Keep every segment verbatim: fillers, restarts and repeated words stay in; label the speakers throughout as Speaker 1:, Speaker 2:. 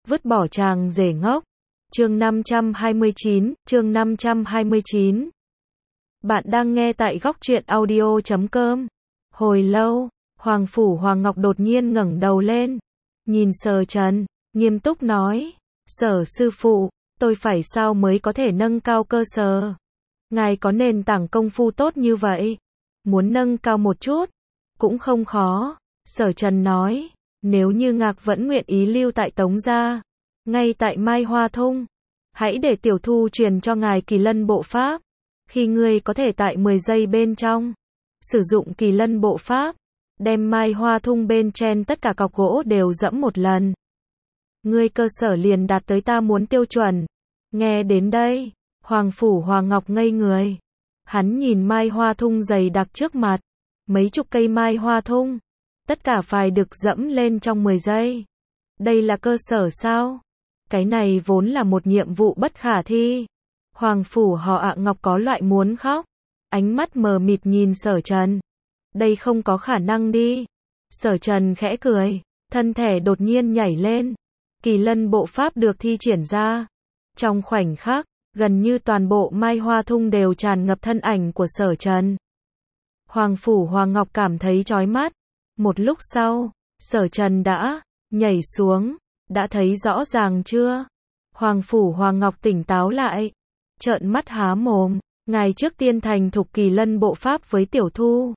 Speaker 1: vứt bỏ chàng rể ngốc. Chương năm trăm hai mươi chín, chương năm trăm hai mươi chín. Bạn đang nghe tại góc truyện audio chấm com. Hồi lâu, Hoàng Phủ Hoàng Ngọc đột nhiên ngẩng đầu lên, nhìn Sở Trần, nghiêm túc nói, Sở sư phụ, tôi phải sao mới có thể nâng cao cơ sở? Ngài có nền tảng công phu tốt như vậy, muốn nâng cao một chút, cũng không khó. Sở Trần nói, nếu như Ngạc vẫn nguyện ý lưu tại Tống gia, ngay tại Mai Hoa Thung, hãy để tiểu thu truyền cho ngài Kỳ Lân bộ pháp. Khi ngươi có thể tại mười giây bên trong sử dụng Kỳ Lân bộ pháp, đem Mai Hoa Thung bên trên tất cả cọc gỗ đều dẫm một lần, ngươi cơ sở liền đạt tới ta muốn tiêu chuẩn. Nghe đến đây, Hoàng Phủ Hoàng Ngọc ngây người. Hắn nhìn Mai Hoa Thung dày đặc trước mặt, mấy chục cây Mai Hoa Thung, tất cả phải được dẫm lên trong mười giây. Đây là cơ sở sao? Cái này vốn là một nhiệm vụ bất khả thi. Hoàng Phủ họ ạ Ngọc có loại muốn khóc, ánh mắt mờ mịt nhìn Sở Trần. Đây không có khả năng đi. Sở Trần khẽ cười, thân thể đột nhiên nhảy lên. Kỳ Lân bộ pháp được thi triển ra. Trong khoảnh khắc, gần như toàn bộ Mai Hoa Thung đều tràn ngập thân ảnh của Sở Trần. Hoàng Phủ Hoàng Ngọc cảm thấy chói mắt. Một lúc sau, Sở Trần đã nhảy xuống, đã thấy rõ ràng chưa? Hoàng Phủ Hoàng Ngọc tỉnh táo lại, trợn mắt há mồm, ngài trước tiên thành thục Kỳ Lân bộ pháp với tiểu thu.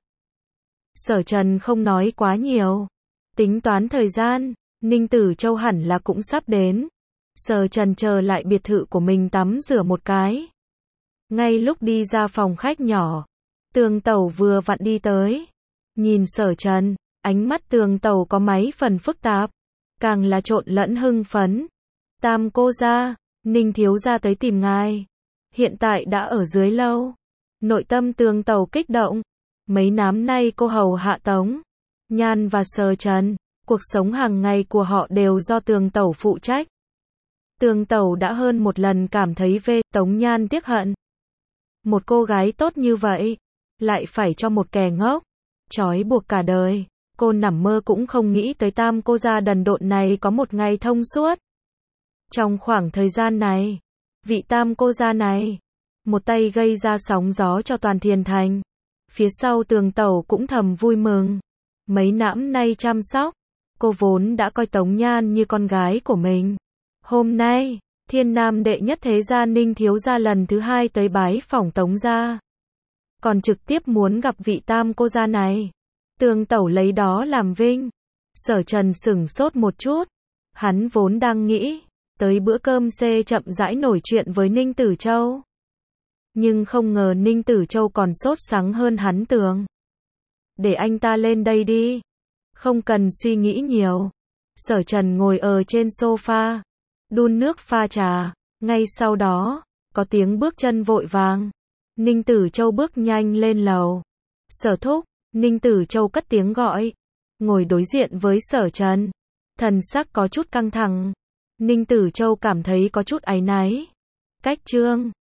Speaker 1: Sở Trần không nói quá nhiều, tính toán thời gian, Ninh Tử Châu hẳn là cũng sắp đến. Sở Trần chờ lại biệt thự của mình tắm rửa một cái. Ngay lúc đi ra phòng khách nhỏ, Tường Tẩu vừa vặn đi tới. Nhìn Sở Trần, ánh mắt Tường Tẩu có mấy phần phức tạp, càng là trộn lẫn hưng phấn. Tam cô gia, Ninh thiếu gia tới tìm ngài, hiện tại đã ở dưới lâu. Nội tâm Tường Tẩu kích động. Mấy năm nay cô hầu hạ Tống Nhan và Sở Trần, cuộc sống hàng ngày của họ đều do Tường Tẩu phụ trách. Tường Tẩu đã hơn một lần cảm thấy về Tống Nhan tiếc hận. Một cô gái tốt như vậy, lại phải cho một kẻ ngốc trói buộc cả đời. Cô nằm mơ cũng không nghĩ tới tam cô gia đần độn này có một ngày thông suốt. Trong khoảng thời gian này, vị tam cô gia này, một tay gây ra sóng gió cho toàn Thiền Thành. Phía sau Tường Tẩu cũng thầm vui mừng. Mấy năm nay chăm sóc, cô vốn đã coi Tống Nhan như con gái của mình. Hôm nay, Thiên Nam đệ nhất thế gia Ninh thiếu gia lần thứ hai tới bái phỏng Tống gia, còn trực tiếp muốn gặp vị tam cô gia này. Tường Tẩu lấy đó làm vinh. Sở Trần sửng sốt một chút. Hắn vốn đang nghĩ tới bữa cơm xê chậm rãi nổi chuyện với Ninh Tử Châu, nhưng không ngờ Ninh Tử Châu còn sốt sắng hơn hắn tưởng. Để anh ta lên đây đi, không cần suy nghĩ nhiều. Sở Trần ngồi ở trên sofa, đun nước pha trà. Ngay sau đó, có tiếng bước chân vội vàng. Ninh Tử Châu bước nhanh lên lầu. Sở thúc. Ninh Tử Châu cất tiếng gọi, ngồi đối diện với Sở Trần, thần sắc có chút căng thẳng. Ninh Tử Châu cảm thấy có chút áy náy. Cách trương